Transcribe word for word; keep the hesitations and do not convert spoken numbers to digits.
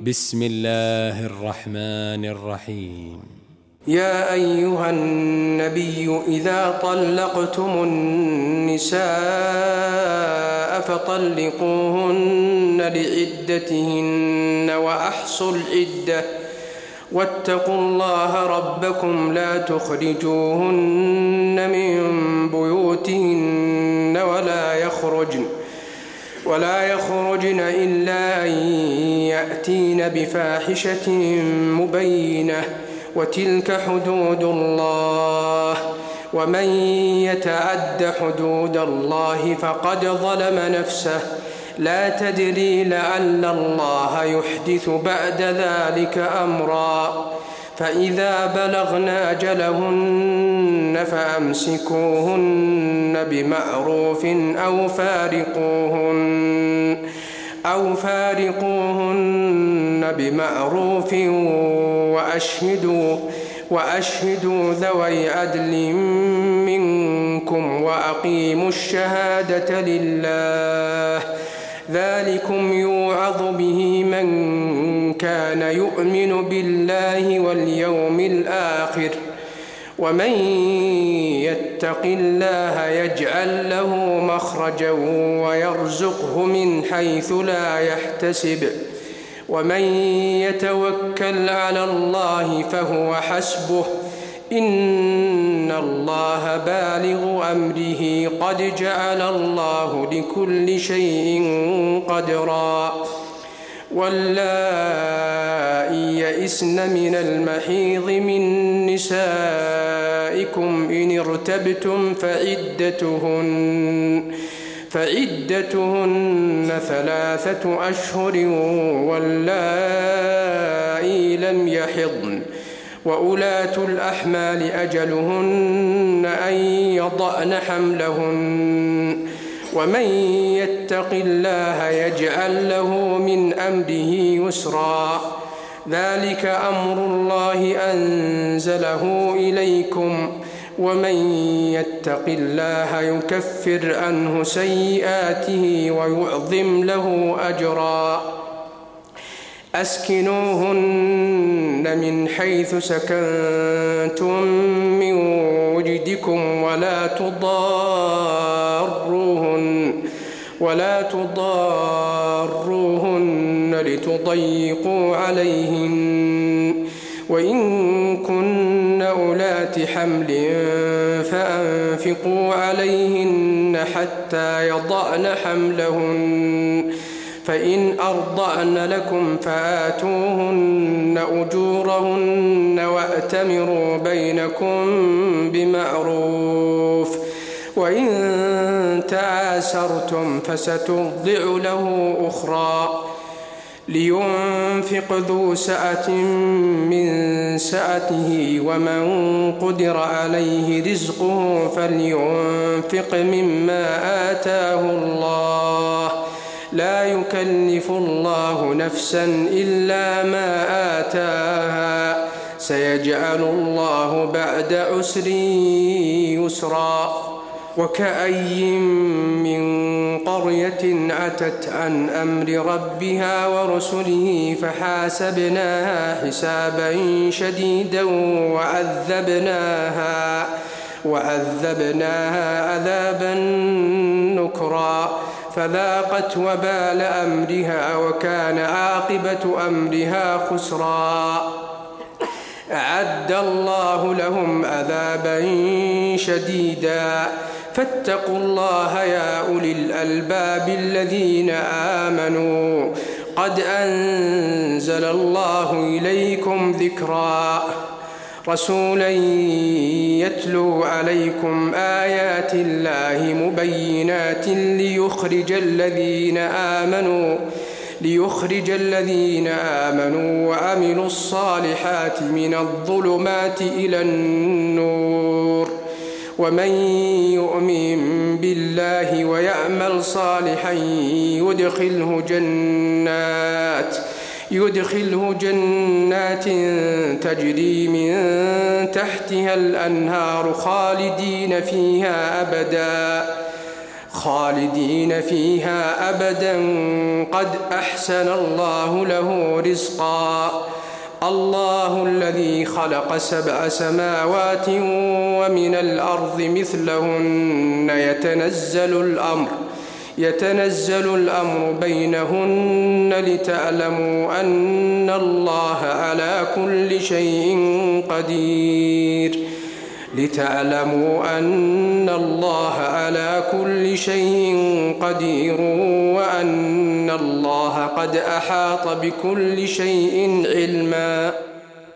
بسم الله الرحمن الرحيم. يا أيها النبي إذا طلقتم النساء فطلقوهن لعدتهن وأحصوا العدة واتقوا الله ربكم لا تخرجوهن من بيوتهن ولا يخرجن ولا يخرجن إلا أن يأتين بفاحشة مبينة وتلك حدود الله ومن يتعد حدود الله فقد ظلم نفسه لا تدري لعل الله يحدث بعد ذلك أمرا فإذا بلغن أجلهن فأمسكوهن بمعروف أو فارقوهن أو فارقوهن بمعروف وأشهدوا وأشهدوا ذوي عدل منكم وأقيموا الشهادة لله ذلكم يوعظ به من كان يؤمن بالله واليوم الآخر ومن يتق الله يجعل له مخرجا ويرزقه من حيث لا يحتسب ومن يتوكل على الله فهو حسبه إن الله بالغ أمره قد جعل الله لكل شيء قدرا واللائي يئسن من المحيض من نسائكم إن ارتبتم فعدتهن فعدتهن ثلاثة أشهر واللائي لم يحضن وأولاة الأحمال أجلهن أن يضعن حملهن ومن يتق الله يجعل له من أمره يسرا ذلك أمر الله أنزله إليكم ومن يتق الله يكفر عنه سيئاته ويعظم له أجرا أسكنوهن من حيث سكنتم من وجدكم ولا تضاروهن ولا تضاروهن لتضيقوا عليهن وإن كن أولات حمل فأنفقوا عليهن حتى يضعن حملهن فإن أرضعن لكم فآتوهن أجورهن وأتمروا بينكم بمعروف وإن تعاسرتم فسترضع له أخرى لينفق ذو سعة من سعته ومن قدر عليه رزقه فلينفق مما آتاه الله لا يكلف الله نفسا إلا ما آتاها سيجعل الله بعد عسر يسرا وكأي من قرية عتت عن أمر ربها ورسله فحاسبناها حسابا شديدا وعذبناها وعذبناها عذابا نكرا فذاقت وبال أمرها وكان عاقبة أمرها خسرا أعد الله لهم عذابا شديدا فاتقوا الله يا أولي الألباب الذين آمنوا قد أنزل الله إليكم ذكرا رسولا يتلو عليكم آيات الله مبينات ليخرج الذين آمنوا ليخرج الذين آمنوا وعملوا الصالحات من الظلمات إلى النور ومن يؤمن بالله ويعمل صالحا يدخله جنات يدخله جنات تجري من تحتها الأنهار خالدين فيها أبدا خالدين فيها أبدا قد أحسن الله له رزقا الله الذي خلق سبع سماوات ومن الأرض مثلهن يتنزل الأمر يتنزل الأمر بينهن لتعلموا أن الله على كل شيء قدير لتعلموا أن الله على كل شيء قدير وأن الله قد أحاط بكل شيء علما.